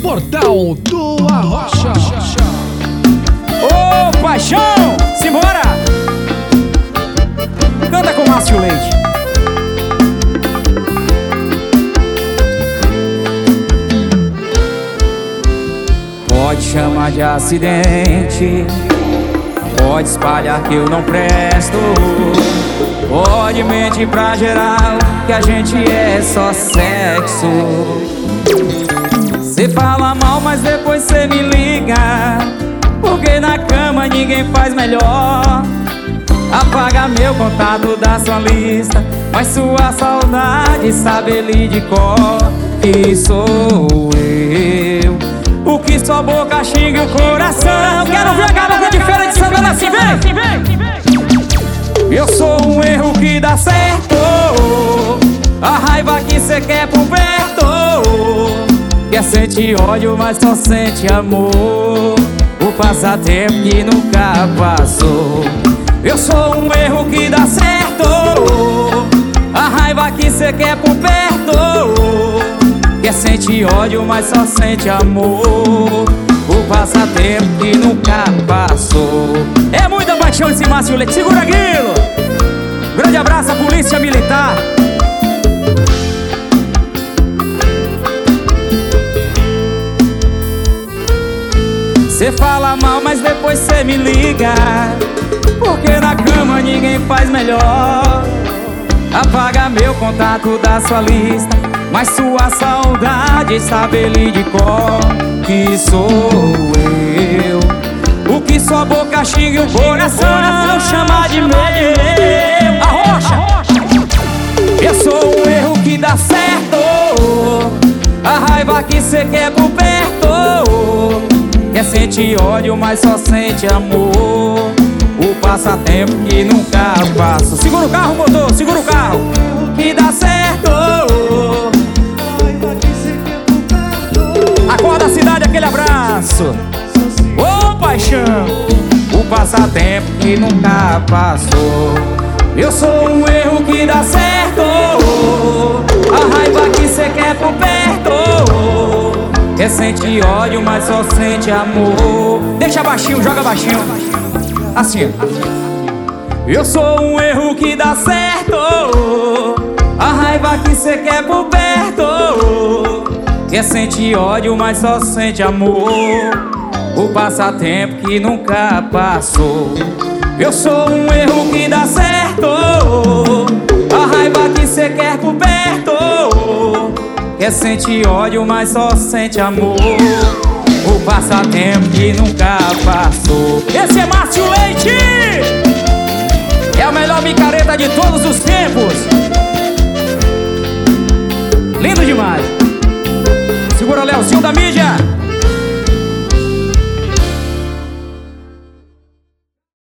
Portal do Arrocha. Ô, paixão, simbora! Canta com Márcio Leite. Pode chamar de acidente, pode espalhar que eu não presto, pode mentir pra geral que a gente é só sexo. Cê fala mal, mas depois cê me liga, porque na cama ninguém faz melhor. Apaga meu contato da sua lista, mas sua saudade sabe ele de cor. Que sou eu, o que sua boca xinga o coração. Quero ver a galera de Feira de Santana assim, vem! Eu sou um erro que dá certo, a raiva que cê quer por perto. Quer sentir ódio, mas só sente amor, o passatempo que nunca passou. Eu sou um erro que dá certo, a raiva que cê quer por perto. Quer sentir ódio, mas só sente amor, o passatempo que nunca passou. É muita paixão esse Márcio Leite. Segura, Grilo! Grande abraço à Polícia Militar. Cê fala mal, mas depois cê me liga, porque na cama ninguém faz melhor. Apaga meu contato da sua lista, mas sua saudade sabe ele de cor. Que sou eu, o que sua boca xinga o coração chama de meu. Arrocha! Eu sou um erro que dá certo, a raiva que cê quer por perto. Quer sentir ódio, mas só sente amor, o passatempo que nunca passa. Segura o carro, motor, segura o carro, que dá certo. Acorda a cidade, aquele abraço. Ô, paixão, o passatempo que nunca passou. Eu sou um erro que dá certo, a raiva que cê quer por perto. Quer sentir ódio, mas só sente amor. Deixa baixinho, joga baixinho. Assim. Eu sou um erro que dá certo, a raiva que cê quer por perto. Quer sentir ódio, mas só sente amor, o passatempo que nunca passou. Eu sou um erro que dá certo, a raiva que cê quer por perto. Quer sentir ódio, mas só sente amor, o passatempo que nunca passou. Esse é Márcio Leite, é a melhor micareta de todos os tempos. Lindo demais. Segura, Leozinho da mídia.